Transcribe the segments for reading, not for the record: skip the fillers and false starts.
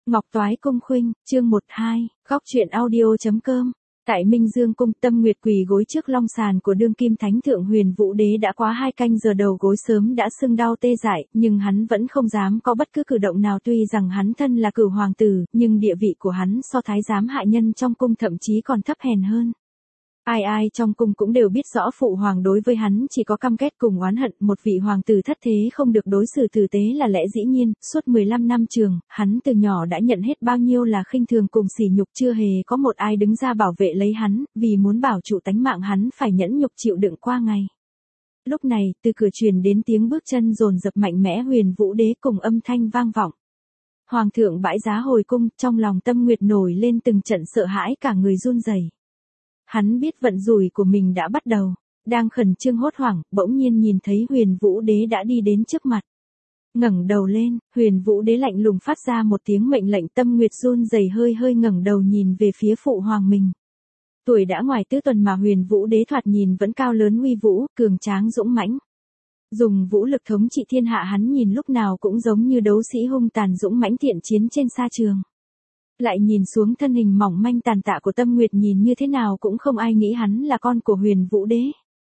Ngọc Toái Cung Khuynh, chương 12, góc truyện audio.com. Tại Minh Dương Cung, Tâm Nguyệt quỳ gối trước long sàn của đương kim thánh thượng Huyền Vũ Đế đã quá 2 canh giờ, đầu gối sớm đã sưng đau tê dại, nhưng hắn vẫn không dám có bất cứ cử động nào. Tuy rằng hắn thân là cửu hoàng tử, nhưng địa vị của hắn so thái giám hạ nhân trong cung thậm chí còn thấp hèn hơn. Ai trong cung cũng đều biết rõ phụ hoàng đối với hắn chỉ có căm ghét cùng oán hận. Một vị hoàng tử thất thế không được đối xử tử tế là lẽ dĩ nhiên. Suốt 15 năm trường, hắn từ nhỏ đã nhận hết bao nhiêu là khinh thường cùng sỉ nhục, chưa hề có một ai đứng ra bảo vệ lấy hắn, vì muốn bảo trụ tánh mạng hắn phải nhẫn nhục chịu đựng qua ngày. Lúc này, từ cửa truyền đến tiếng bước chân dồn dập mạnh mẽ. Huyền Vũ Đế cùng âm thanh vang vọng. Hoàng thượng bãi giá hồi cung, trong lòng Tâm Nguyệt nổi lên từng trận sợ hãi, cả người run rẩy. Hắn biết vận rủi của mình đã bắt đầu, đang khẩn trương hốt hoảng, bỗng nhiên nhìn thấy Huyền Vũ Đế đã đi đến trước mặt. Ngẩng đầu lên, Huyền Vũ Đế lạnh lùng phát ra một tiếng mệnh lệnh. Tâm Nguyệt run rẩy hơi ngẩng đầu nhìn về phía phụ hoàng mình. Tuổi đã ngoài tứ tuần mà Huyền Vũ Đế thoạt nhìn vẫn cao lớn uy vũ, cường tráng dũng mãnh. Dùng vũ lực thống trị thiên hạ, hắn nhìn lúc nào cũng giống như đấu sĩ hung tàn dũng mãnh thiện chiến trên sa trường. Lại nhìn xuống thân hình mỏng manh tàn tạ của Tâm Nguyệt, nhìn như thế nào cũng không ai nghĩ hắn là con của Huyền Vũ Đế.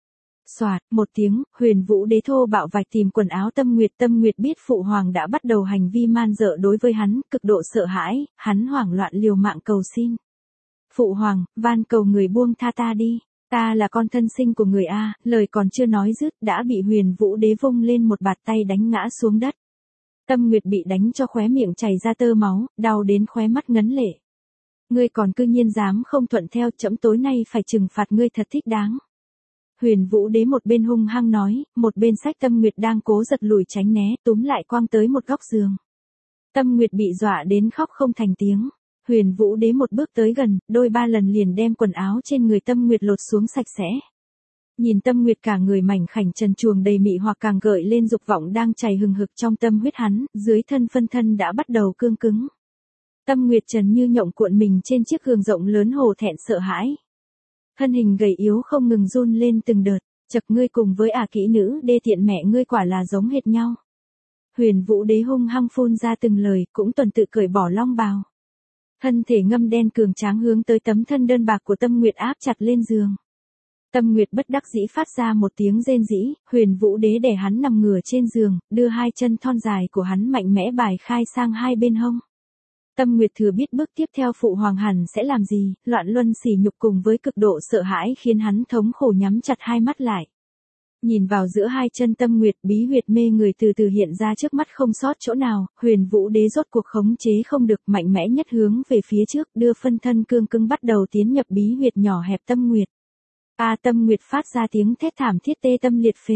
Soạt, một tiếng, Huyền Vũ Đế thô bạo vạch tìm quần áo Tâm Nguyệt. Tâm Nguyệt biết phụ hoàng đã bắt đầu hành vi man dợ đối với hắn, cực độ sợ hãi, hắn hoảng loạn liều mạng cầu xin. Phụ hoàng, van cầu người buông tha ta đi, ta là con thân sinh của người A. Lời còn chưa nói dứt, đã bị Huyền Vũ Đế vung lên một bạt tay đánh ngã xuống đất. Tâm Nguyệt bị đánh cho khóe miệng chảy ra tơ máu, đau đến khóe mắt ngấn lệ. Ngươi còn cư nhiên dám không thuận theo, trẫm tối nay phải trừng phạt ngươi thật thích đáng. Huyền Vũ Đế một bên hung hăng nói, một bên xách Tâm Nguyệt đang cố giật lùi tránh né, túm lại quăng tới một góc giường. Tâm Nguyệt bị dọa đến khóc không thành tiếng. Huyền Vũ Đế một bước tới gần, đôi ba lần liền đem quần áo trên người Tâm Nguyệt lột xuống sạch sẽ. Nhìn Tâm Nguyệt cả người mảnh khảnh trần truồng đầy mị hoặc, càng gợi lên dục vọng đang chảy hừng hực trong tâm huyết hắn, dưới thân phân thân đã bắt đầu cương cứng. Tâm Nguyệt trần như nhộng cuộn mình trên chiếc giường rộng lớn, hổ thẹn sợ hãi. Thân hình gầy yếu không ngừng run lên từng đợt, chật, ngươi cùng với kỹ nữ đê tiện mẹ ngươi quả là giống hệt nhau. Huyền Vũ Đế hung hăng phun ra từng lời, cũng tuần tự cởi bỏ long bào. Thân thể ngâm đen cường tráng hướng tới tấm thân đơn bạc của Tâm Nguyệt áp chặt lên giường. Tâm Nguyệt bất đắc dĩ phát ra một tiếng rên rỉ. Huyền Vũ Đế để hắn nằm ngửa trên giường, đưa hai chân thon dài của hắn mạnh mẽ bài khai sang hai bên hông. Tâm Nguyệt thừa biết bước tiếp theo phụ hoàng hẳn sẽ làm gì, loạn luân sỉ nhục cùng với cực độ sợ hãi khiến hắn thống khổ nhắm chặt hai mắt lại. Nhìn vào giữa hai chân Tâm Nguyệt, bí huyệt mê người từ từ hiện ra trước mắt không sót chỗ nào. Huyền Vũ Đế rốt cuộc khống chế không được, mạnh mẽ nhất hướng về phía trước, đưa phân thân cương cứng bắt đầu tiến nhập bí huyệt nhỏ hẹp Tâm Nguyệt. Tâm Nguyệt phát ra tiếng thét thảm thiết tê tâm liệt phế.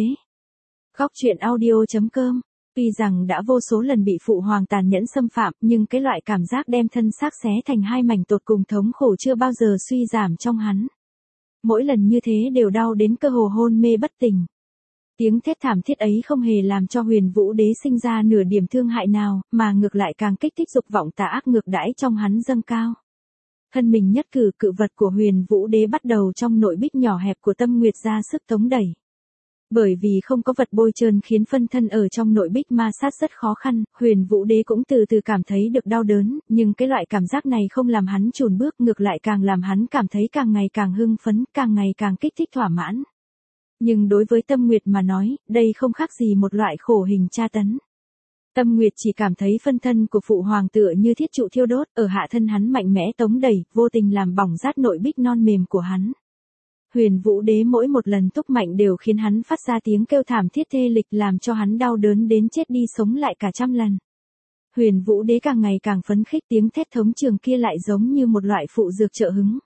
Góc truyện audio.com. Tuy rằng đã vô số lần bị phụ hoàng tàn nhẫn xâm phạm, nhưng cái loại cảm giác đem thân xác xé thành hai mảnh tột cùng thống khổ chưa bao giờ suy giảm trong hắn. Mỗi lần như thế đều đau đến cơ hồ hôn mê bất tỉnh. Tiếng thét thảm thiết ấy không hề làm cho Huyền Vũ Đế sinh ra nửa điểm thương hại nào, mà ngược lại càng kích thích dục vọng tà ác ngược đãi trong hắn dâng cao. Thân mình nhất cử cự vật của Huyền Vũ Đế bắt đầu trong nội bích nhỏ hẹp của Tâm Nguyệt ra sức tống đẩy. Bởi vì không có vật bôi trơn khiến phân thân ở trong nội bích ma sát rất khó khăn, Huyền Vũ Đế cũng từ từ cảm thấy được đau đớn, nhưng cái loại cảm giác này không làm hắn chùn bước, ngược lại càng làm hắn cảm thấy càng ngày càng hưng phấn, càng ngày càng kích thích thỏa mãn. Nhưng đối với Tâm Nguyệt mà nói, đây không khác gì một loại khổ hình tra tấn. Tâm Nguyệt chỉ cảm thấy phân thân của phụ hoàng tựa như thiết trụ thiêu đốt, ở hạ thân hắn mạnh mẽ tống đẩy, vô tình làm bỏng rát nội bích non mềm của hắn. Huyền Vũ Đế mỗi một lần túc mạnh đều khiến hắn phát ra tiếng kêu thảm thiết thê lịch, làm cho hắn đau đớn đến chết đi sống lại cả trăm lần. Huyền Vũ Đế càng ngày càng phấn khích, tiếng thét thống trường kia lại giống như một loại phụ dược trợ hứng.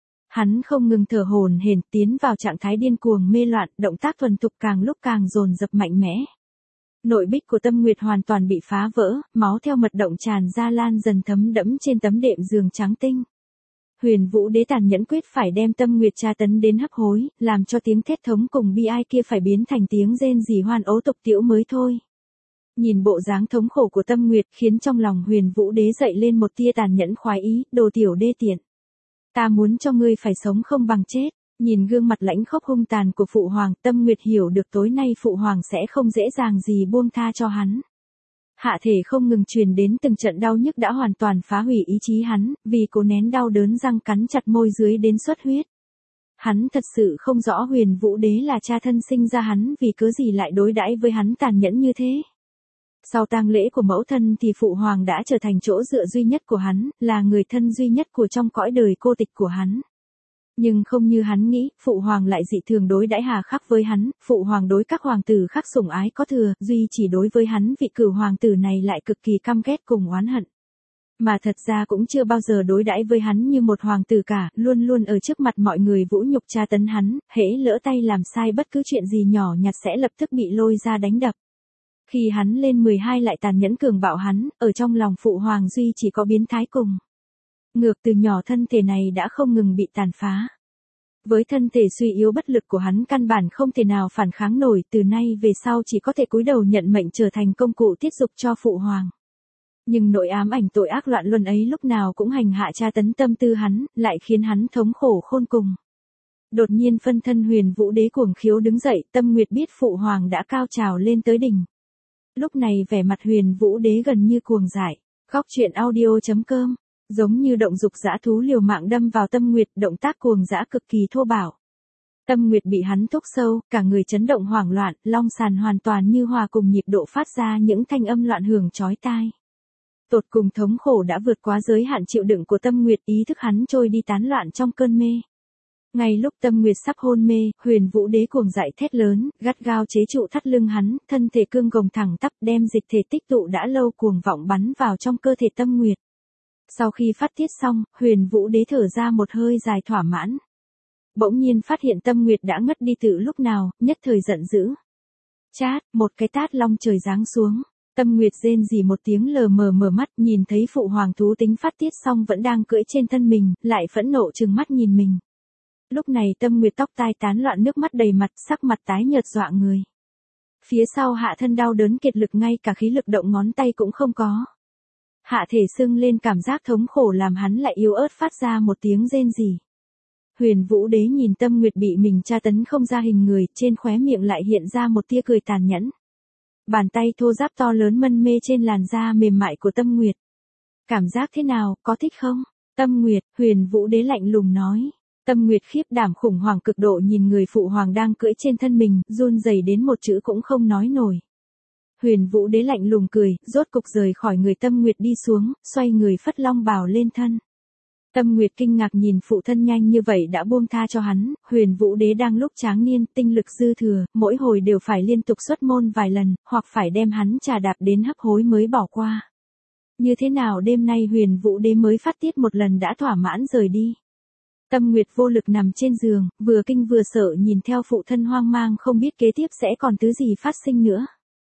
Hắn không ngừng thở hổn hển, tiến vào trạng thái điên cuồng mê loạn, động tác thuần thục càng lúc càng dồn dập mạnh mẽ. Nội bích của Tâm Nguyệt hoàn toàn bị phá vỡ, máu theo mật động tràn ra lan dần thấm đẫm trên tấm đệm giường trắng tinh. Huyền Vũ Đế tàn nhẫn quyết phải đem Tâm Nguyệt tra tấn đến hấp hối, làm cho tiếng thét thống cùng bi ai kia phải biến thành tiếng rên rỉ hoan ố tục tiễu mới thôi. Nhìn bộ dáng thống khổ của Tâm Nguyệt khiến trong lòng Huyền Vũ Đế dậy lên một tia tàn nhẫn khoái ý, đồ tiểu đê tiện. Ta muốn cho ngươi phải sống không bằng chết. Nhìn gương mặt lãnh khốc hung tàn của phụ hoàng, Tâm Nguyệt hiểu được tối nay phụ hoàng sẽ không dễ dàng gì buông tha cho hắn. Hạ thể không ngừng truyền đến từng trận đau nhức đã hoàn toàn phá hủy ý chí hắn, vì cố nén đau đớn răng cắn chặt môi dưới đến xuất huyết. Hắn thật sự không rõ Huyền Vũ Đế là cha thân sinh ra hắn vì cớ gì lại đối đãi với hắn tàn nhẫn như thế. Sau tang lễ của mẫu thân thì Phụ Hoàng đã trở thành chỗ dựa duy nhất của hắn, là người thân duy nhất của trong cõi đời cô tịch của hắn. Nhưng không như hắn nghĩ, Phụ Hoàng lại dị thường đối đãi hà khắc với hắn, Phụ Hoàng đối các hoàng tử khác sủng ái có thừa, duy chỉ đối với hắn vị cửu hoàng tử này lại cực kỳ căm ghét cùng oán hận. Mà thật ra cũng chưa bao giờ đối đãi với hắn như một hoàng tử cả, luôn luôn ở trước mặt mọi người vũ nhục tra tấn hắn, hễ lỡ tay làm sai bất cứ chuyện gì nhỏ nhặt sẽ lập tức bị lôi ra đánh đập. Khi hắn lên 12 lại tàn nhẫn cường bạo hắn, ở trong lòng Phụ Hoàng duy chỉ có biến thái cùng. Ngược từ nhỏ thân thể này đã không ngừng bị tàn phá. Với thân thể suy yếu bất lực của hắn căn bản không thể nào phản kháng nổi, từ nay về sau chỉ có thể cúi đầu nhận mệnh trở thành công cụ tiết dục cho Phụ Hoàng. Nhưng nỗi ám ảnh tội ác loạn luân ấy lúc nào cũng hành hạ tra tấn tâm tư hắn, lại khiến hắn thống khổ khôn cùng. Đột nhiên phân thân Huyền Vũ Đế cuồng khiếu đứng dậy, Tâm Nguyệt biết Phụ Hoàng đã cao trào lên tới đỉnh. Lúc này vẻ mặt Huyền Vũ Đế gần như cuồng dại. Góc truyện audio.com, giống như động dục dã thú liều mạng đâm vào Tâm Nguyệt, động tác cuồng dã cực kỳ thô bạo. Tâm Nguyệt bị hắn thúc sâu, cả người chấn động hoảng loạn, long sàn hoàn toàn như hòa cùng nhịp độ phát ra những thanh âm loạn hưởng chói tai. Tột cùng thống khổ đã vượt quá giới hạn chịu đựng của Tâm Nguyệt, ý thức hắn trôi đi tán loạn trong cơn mê. Ngay lúc Tâm Nguyệt sắp hôn mê, Huyền Vũ Đế cuồng dại thét lớn, gắt gao chế trụ thắt lưng hắn, thân thể cương gồng thẳng tắp đem dịch thể tích tụ đã lâu cuồng vọng bắn vào trong cơ thể Tâm Nguyệt. Sau khi phát tiết xong, Huyền Vũ Đế thở ra một hơi dài thỏa mãn. Bỗng nhiên phát hiện Tâm Nguyệt đã ngất đi từ lúc nào, nhất thời giận dữ. Chát, một cái tát long trời giáng xuống. Tâm Nguyệt rên rỉ một tiếng lờ mờ mở mắt, nhìn thấy Phụ Hoàng thú tính phát tiết xong vẫn đang cưỡi trên thân mình, lại phẫn nộ trừng mắt nhìn mình. Lúc này Tâm Nguyệt tóc tai tán loạn, nước mắt đầy mặt, sắc mặt tái nhợt dọa người. Phía sau hạ thân đau đớn kiệt lực, ngay cả khí lực động ngón tay cũng không có. Hạ thể sưng lên, cảm giác thống khổ làm hắn lại yếu ớt phát ra một tiếng rên rỉ. Huyền Vũ Đế nhìn Tâm Nguyệt bị mình tra tấn không ra hình người, trên khóe miệng lại hiện ra một tia cười tàn nhẫn. Bàn tay thô ráp to lớn mân mê trên làn da mềm mại của Tâm Nguyệt. Cảm giác thế nào, có thích không? Tâm Nguyệt, Huyền Vũ Đế lạnh lùng nói. Tâm Nguyệt khiếp đảm khủng hoảng cực độ nhìn người Phụ Hoàng đang cưỡi trên thân mình, run rẩy đến một chữ cũng không nói nổi. Huyền Vũ Đế lạnh lùng cười, rốt cục rời khỏi người Tâm Nguyệt đi xuống, xoay người phất long bào lên thân. Tâm Nguyệt kinh ngạc nhìn phụ thân nhanh như vậy đã buông tha cho hắn, Huyền Vũ Đế đang lúc tráng niên, tinh lực dư thừa, mỗi hồi đều phải liên tục xuất môn vài lần, hoặc phải đem hắn trà đạp đến hấp hối mới bỏ qua. Như thế nào đêm nay Huyền Vũ Đế mới phát tiết một lần đã thỏa mãn rời đi. Tâm Nguyệt vô lực nằm trên giường, vừa kinh vừa sợ nhìn theo phụ thân hoang mang không biết kế tiếp sẽ còn thứ gì phát sinh nữa.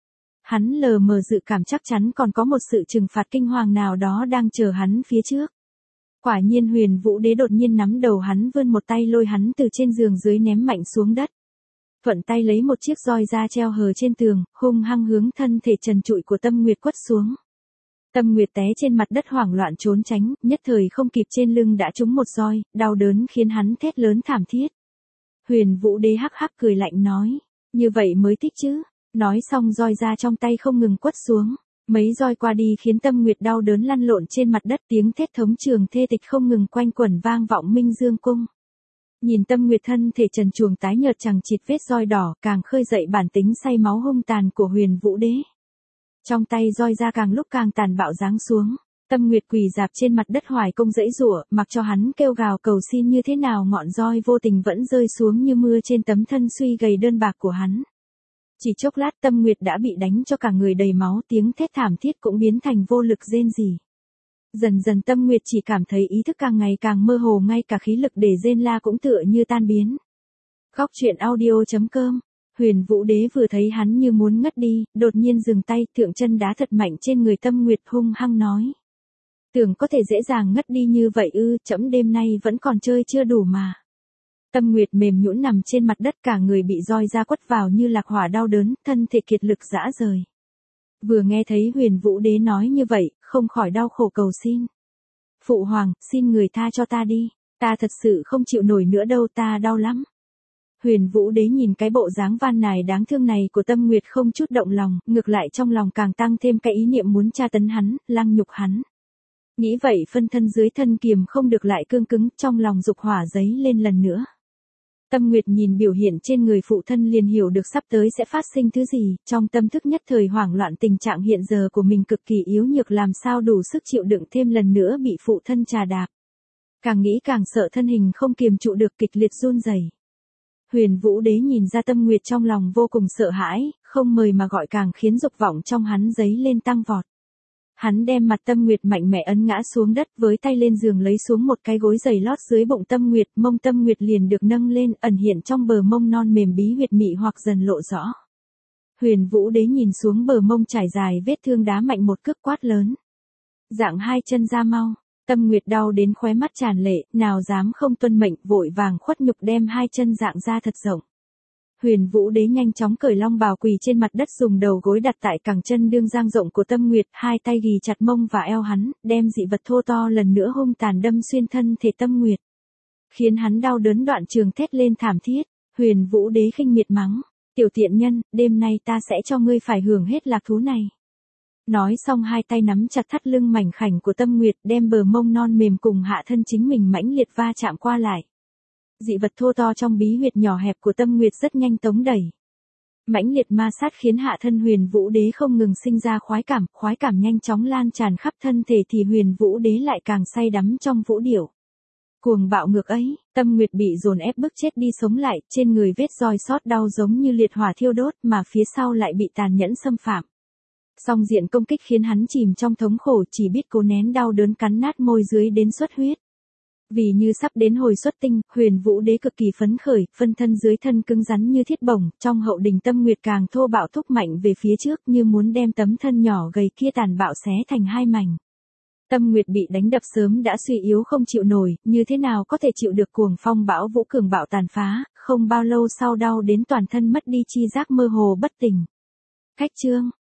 Hắn lờ mờ dự cảm chắc chắn còn có một sự trừng phạt kinh hoàng nào đó đang chờ hắn phía trước. Quả nhiên Huyền Vũ Đế đột nhiên nắm đầu hắn, vươn một tay lôi hắn từ trên giường dưới ném mạnh xuống đất. Thuận tay lấy một chiếc roi ra treo hờ trên tường, hung hăng hướng thân thể trần trụi của Tâm Nguyệt quất xuống. Tâm Nguyệt té trên mặt đất hoảng loạn trốn tránh, nhất thời không kịp trên lưng đã trúng một roi, đau đớn khiến hắn thét lớn thảm thiết. Huyền Vũ Đế hắc hắc cười lạnh nói, như vậy mới thích chứ. Nói xong roi ra trong tay không ngừng quất xuống. Mấy roi qua đi khiến Tâm Nguyệt đau đớn lăn lộn trên mặt đất, tiếng thét thống trường thê tịch không ngừng quanh quẩn vang vọng Minh Dương cung. Nhìn Tâm Nguyệt thân thể trần truồng tái nhợt chẳng chịt vết roi đỏ, càng khơi dậy bản tính say máu hung tàn của Huyền Vũ Đế. Trong tay roi ra càng lúc càng tàn bạo giáng xuống. Tâm Nguyệt quỳ rạp trên mặt đất hoài công dãy giụa, mặc cho hắn kêu gào cầu xin như thế nào ngọn roi vô tình vẫn rơi xuống như mưa trên tấm thân suy gầy đơn bạc của hắn. Chỉ chốc lát Tâm Nguyệt đã bị đánh cho cả người đầy máu, tiếng thét thảm thiết cũng biến thành vô lực rên rỉ. Dần dần Tâm Nguyệt chỉ cảm thấy ý thức càng ngày càng mơ hồ, ngay cả khí lực để rên la cũng tựa như tan biến. Góc truyện audio.com, Huyền Vũ Đế vừa thấy hắn như muốn ngất đi, đột nhiên dừng tay, thượng chân đá thật mạnh trên người Tâm Nguyệt, hung hăng nói. Tưởng có thể dễ dàng ngất đi như vậy ư, trẫm đêm nay vẫn còn chơi chưa đủ mà. Tâm Nguyệt mềm nhũn nằm trên mặt đất, cả người bị roi ra quất vào như lạc hỏa đau đớn, thân thể kiệt lực rã rời. Vừa nghe thấy Huyền Vũ Đế nói như vậy, không khỏi đau khổ cầu xin. Phụ Hoàng, xin người tha cho ta đi, ta thật sự không chịu nổi nữa đâu, ta đau lắm. Huyền Vũ Đế nhìn cái bộ dáng van nài đáng thương này của Tâm Nguyệt không chút động lòng, ngược lại trong lòng càng tăng thêm cái ý niệm muốn tra tấn hắn, lăng nhục hắn. Nghĩ vậy phân thân dưới thân kiềm không được lại cương cứng, trong lòng dục hỏa giấy lên lần nữa. Tâm Nguyệt nhìn biểu hiện trên người phụ thân liền hiểu được sắp tới sẽ phát sinh thứ gì, trong tâm thức nhất thời hoảng loạn tình trạng hiện giờ của mình cực kỳ yếu nhược làm sao đủ sức chịu đựng thêm lần nữa bị phụ thân trà đạp. Càng nghĩ càng sợ thân hình không kiềm trụ được kịch liệt run rẩy. Huyền Vũ Đế nhìn ra Tâm Nguyệt trong lòng vô cùng sợ hãi, không mời mà gọi càng khiến dục vọng trong hắn dấy lên tăng vọt. Hắn đem mặt Tâm Nguyệt mạnh mẽ ấn ngã xuống đất với tay lên giường lấy xuống một cái gối giày lót dưới bụng Tâm Nguyệt, mông Tâm Nguyệt liền được nâng lên ẩn hiện trong bờ mông non mềm bí huyệt mị hoặc dần lộ rõ. Huyền Vũ Đế nhìn xuống bờ mông trải dài vết thương đá mạnh một cước quát lớn. Dạng hai chân ra mau. Tâm Nguyệt đau đến khóe mắt tràn lệ, nào dám không tuân mệnh, vội vàng khuất nhục đem hai chân dạng ra thật rộng. Huyền Vũ Đế nhanh chóng cởi long bào quỳ trên mặt đất dùng đầu gối đặt tại cẳng chân đương dang rộng của Tâm Nguyệt, hai tay ghì chặt mông và eo hắn, đem dị vật thô to lần nữa hung tàn đâm xuyên thân thể Tâm Nguyệt. Khiến hắn đau đớn đoạn trường thét lên thảm thiết, Huyền Vũ Đế khinh miệt mắng, tiểu tiện nhân, đêm nay ta sẽ cho ngươi phải hưởng hết lạc thú này. Nói xong hai tay nắm chặt thắt lưng mảnh khảnh của Tâm Nguyệt đem bờ mông non mềm cùng hạ thân chính mình mãnh liệt va chạm qua lại. Dị vật thô to trong bí huyệt nhỏ hẹp của Tâm Nguyệt rất nhanh tống đẩy. Mãnh liệt ma sát khiến hạ thân Huyền Vũ Đế không ngừng sinh ra khoái cảm nhanh chóng lan tràn khắp thân thể thì Huyền Vũ Đế lại càng say đắm trong vũ điệu. Cuồng bạo ngược ấy, Tâm Nguyệt bị dồn ép bức chết đi sống lại, trên người vết roi sót đau giống như liệt hỏa thiêu đốt mà phía sau lại bị tàn nhẫn xâm phạm. Song diện công kích khiến hắn chìm trong thống khổ chỉ biết cố nén đau đớn cắn nát môi dưới đến xuất huyết. Vì như sắp đến hồi xuất tinh, Huyền Vũ Đế cực kỳ phấn khởi, phân thân dưới thân cứng rắn như thiết bổng, trong hậu đình Tâm Nguyệt càng thô bạo thúc mạnh về phía trước như muốn đem tấm thân nhỏ gầy kia tàn bạo xé thành hai mảnh. Tâm Nguyệt bị đánh đập sớm đã suy yếu không chịu nổi, như thế nào có thể chịu được cuồng phong bão vũ cường bạo tàn phá, không bao lâu sau đau đến toàn thân mất đi chi giác mơ hồ bất tỉnh. Khách chương